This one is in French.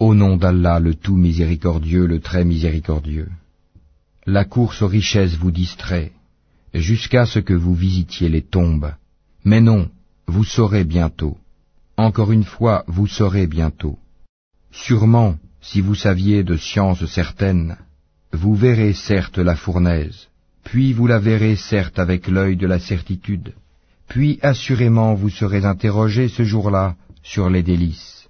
Au nom d'Allah, le tout miséricordieux, le très miséricordieux. La course aux richesses vous distrait, jusqu'à ce que vous visitiez les tombes. Mais non, vous saurez bientôt. Encore une fois, vous saurez bientôt. Sûrement, si vous saviez de science certaine, vous verrez certes la fournaise, puis vous la verrez certes avec l'œil de la certitude, puis assurément vous serez interrogés ce jour-là sur les délices.